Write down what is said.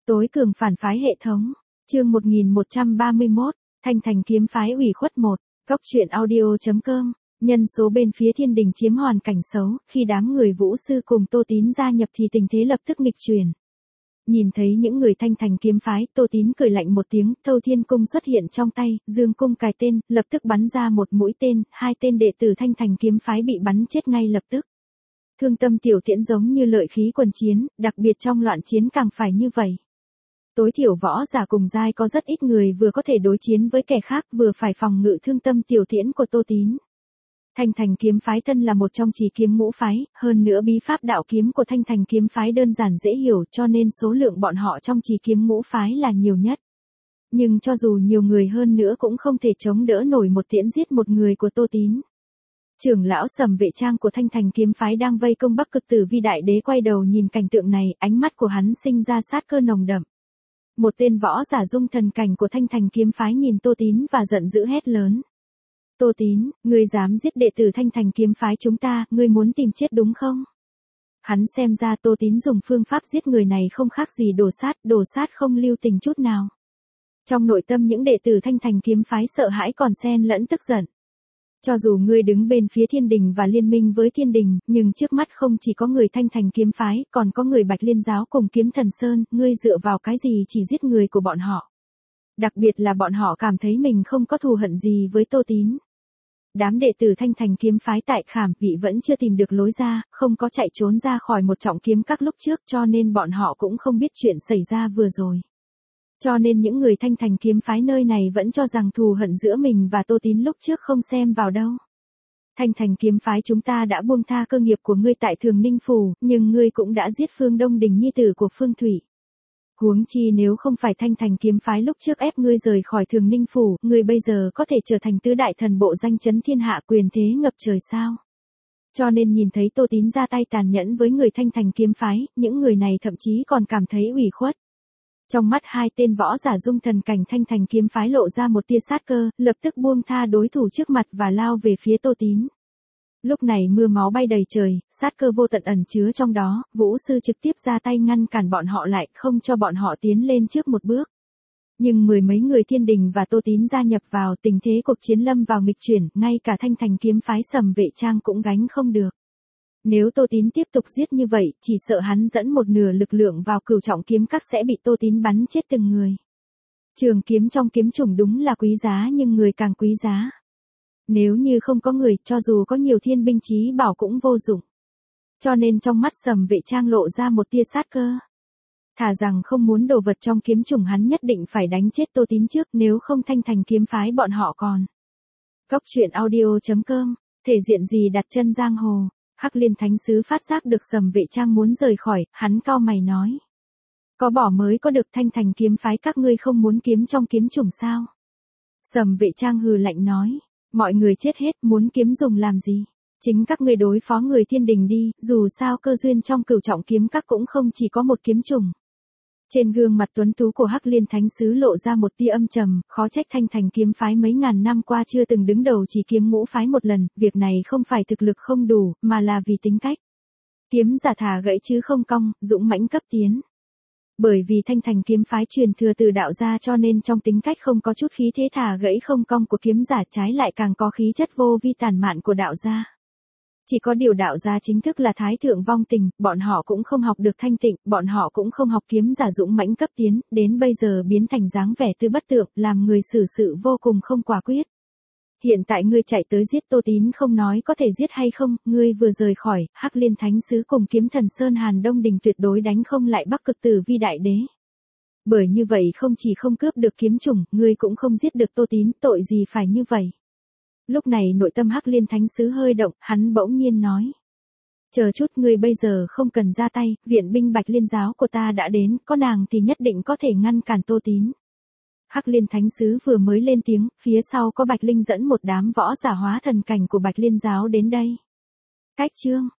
Tối cường phản phái hệ thống. Chương 1131, Thanh Thành kiếm phái ủy khuất 1. Góc truyện audio.com. Nhân số bên phía Thiên Đình chiếm hoàn cảnh xấu, khi đám người Vũ sư cùng Tô Tín gia nhập thì tình thế lập tức nghịch chuyển. Nhìn thấy những người Thanh Thành kiếm phái, Tô Tín cười lạnh một tiếng, Thâu Thiên cung xuất hiện trong tay, dương cung cài tên, lập tức bắn ra một mũi tên, 2 tên đệ tử Thanh Thành kiếm phái bị bắn chết ngay lập tức. Thương Tâm tiểu tiễn giống như lợi khí quần chiến, đặc biệt trong loạn chiến càng phải như vậy. Tối thiểu võ giả cùng giai có rất ít người vừa có thể đối chiến với kẻ khác vừa phải phòng ngự Thương Tâm tiểu tiễn của Tô Tín. Thanh Thành kiếm phái thân là một trong chỉ kiếm ngũ phái, hơn nữa bí pháp đạo kiếm của Thanh Thành kiếm phái đơn giản dễ hiểu cho nên số lượng bọn họ trong chỉ kiếm ngũ phái là nhiều nhất. Nhưng cho dù nhiều người hơn nữa cũng không thể chống đỡ nổi một tiễn giết một người của Tô Tín. Trưởng lão Sầm Vệ Trang của Thanh Thành kiếm phái đang vây công Bắc Cực Tử Vi đại đế quay đầu nhìn cảnh tượng này, ánh mắt của hắn sinh ra sát cơ nồng đậm. Một tên võ giả dung thần cảnh của Thanh Thành kiếm phái nhìn Tô Tín và giận dữ hét lớn. Tô Tín, ngươi dám giết đệ tử Thanh Thành kiếm phái chúng ta, ngươi muốn tìm chết đúng không? Hắn xem ra Tô Tín dùng phương pháp giết người này không khác gì đổ sát không lưu tình chút nào. Trong nội tâm những đệ tử Thanh Thành kiếm phái sợ hãi còn xen lẫn tức giận. Cho dù ngươi đứng bên phía Thiên Đình và liên minh với Thiên Đình, nhưng trước mắt không chỉ có người Thanh Thành kiếm phái, còn có người Bạch Liên giáo cùng Kiếm Thần Sơn, ngươi dựa vào cái gì chỉ giết người của bọn họ? Đặc biệt là bọn họ cảm thấy mình không có thù hận gì với Tô Tín. Đám đệ tử Thanh Thành kiếm phái tại Khảm Vị vẫn chưa tìm được lối ra, không có chạy trốn ra khỏi một trọng kiếm các lúc trước cho nên bọn họ cũng không biết chuyện xảy ra vừa rồi. Cho nên những người Thanh Thành kiếm phái nơi này vẫn cho rằng thù hận giữa mình và Tô Tín lúc trước không xem vào đâu. Thanh Thành kiếm phái chúng ta đã buông tha cơ nghiệp của ngươi tại Thường Ninh Phủ, nhưng ngươi cũng đã giết Phương Đông Đình nhi tử của Phương Thủy. Huống chi nếu không phải Thanh Thành kiếm phái lúc trước ép ngươi rời khỏi Thường Ninh Phủ, ngươi bây giờ có thể trở thành tứ đại thần bộ danh chấn thiên hạ quyền thế ngập trời sao? Cho nên nhìn thấy Tô Tín ra tay tàn nhẫn với người Thanh Thành kiếm phái, những người này thậm chí còn cảm thấy ủy khuất. Trong mắt 2 tên võ giả dung thần cảnh Thanh Thành kiếm phái lộ ra một tia sát cơ, lập tức buông tha đối thủ trước mặt và lao về phía Tô Tín. Lúc này mưa máu bay đầy trời, sát cơ vô tận ẩn chứa trong đó, Vũ sư trực tiếp ra tay ngăn cản bọn họ lại, không cho bọn họ tiến lên trước một bước. Nhưng mười mấy người Thiên Đình và Tô Tín gia nhập vào, tình thế cuộc chiến lâm vào nghịch chuyển, ngay cả Thanh Thành kiếm phái Sầm Vệ Trang cũng gánh không được. Nếu Tô Tín tiếp tục giết như vậy, chỉ sợ hắn dẫn một nửa lực lượng vào cửu trọng kiếm các sẽ bị Tô Tín bắn chết từng người. Trường kiếm trong kiếm chủng đúng là quý giá nhưng người càng quý giá. Nếu như không có người, cho dù có nhiều thiên binh chí bảo cũng vô dụng. Cho nên trong mắt Sầm Vệ Trang lộ ra một tia sát cơ. Thà rằng không muốn đồ vật trong kiếm chủng hắn nhất định phải đánh chết Tô Tín trước, nếu không Thanh Thành kiếm phái bọn họ còn. Góc truyện audio.com, thể diện gì đặt chân giang hồ. Hắc Liên Thánh Sứ phát giác được Sầm Vệ Trang muốn rời khỏi, hắn cau mày nói. Có bỏ mới có được Thanh Thành kiếm phái các ngươi không muốn kiếm trong kiếm chủng sao? Sầm Vệ Trang hừ lạnh nói. Mọi người chết hết muốn kiếm dùng làm gì? Chính các ngươi đối phó người Thiên Đình đi, dù sao cơ duyên trong cửu trọng kiếm các cũng không chỉ có một kiếm chủng. Trên gương mặt tuấn tú của Hắc Liên Thánh Sứ lộ ra một tia âm trầm, khó trách Thanh Thành kiếm phái mấy ngàn năm qua chưa từng đứng đầu chỉ kiếm ngũ phái một lần, việc này không phải thực lực không đủ, mà là vì tính cách. Kiếm giả thả gãy chứ không cong, dũng mãnh cấp tiến. Bởi vì Thanh Thành kiếm phái truyền thừa từ đạo gia cho nên trong tính cách không có chút khí thế thả gãy không cong của kiếm giả, trái lại càng có khí chất vô vi tàn mạn của đạo gia. Chỉ có điều đạo gia chính thức là thái thượng vong tình, bọn họ cũng không học được thanh tịnh, bọn họ cũng không học kiếm giả dũng mãnh cấp tiến, đến bây giờ biến thành dáng vẻ tư bất tượng, làm người xử sự vô cùng không quả quyết. Hiện tại ngươi chạy tới giết Tô Tín không nói có thể giết hay không, ngươi vừa rời khỏi, Hắc Liên Thánh Sứ cùng Kiếm Thần Sơn Hàn Đông Đình tuyệt đối đánh không lại Bắc Cực Tử Vi đại đế. Bởi như vậy không chỉ không cướp được kiếm chủng, ngươi cũng không giết được Tô Tín, tội gì phải như vậy. Lúc này nội tâm Hắc Liên Thánh Sứ hơi động, hắn bỗng nhiên nói. Chờ chút, ngươi bây giờ không cần ra tay, viện binh Bạch Liên giáo của ta đã đến, có nàng thì nhất định có thể ngăn cản Tô Tín. Hắc Liên Thánh Sứ vừa mới lên tiếng, phía sau có Bạch Linh dẫn một đám võ giả hóa thần cảnh của Bạch Liên giáo đến đây. Cách chương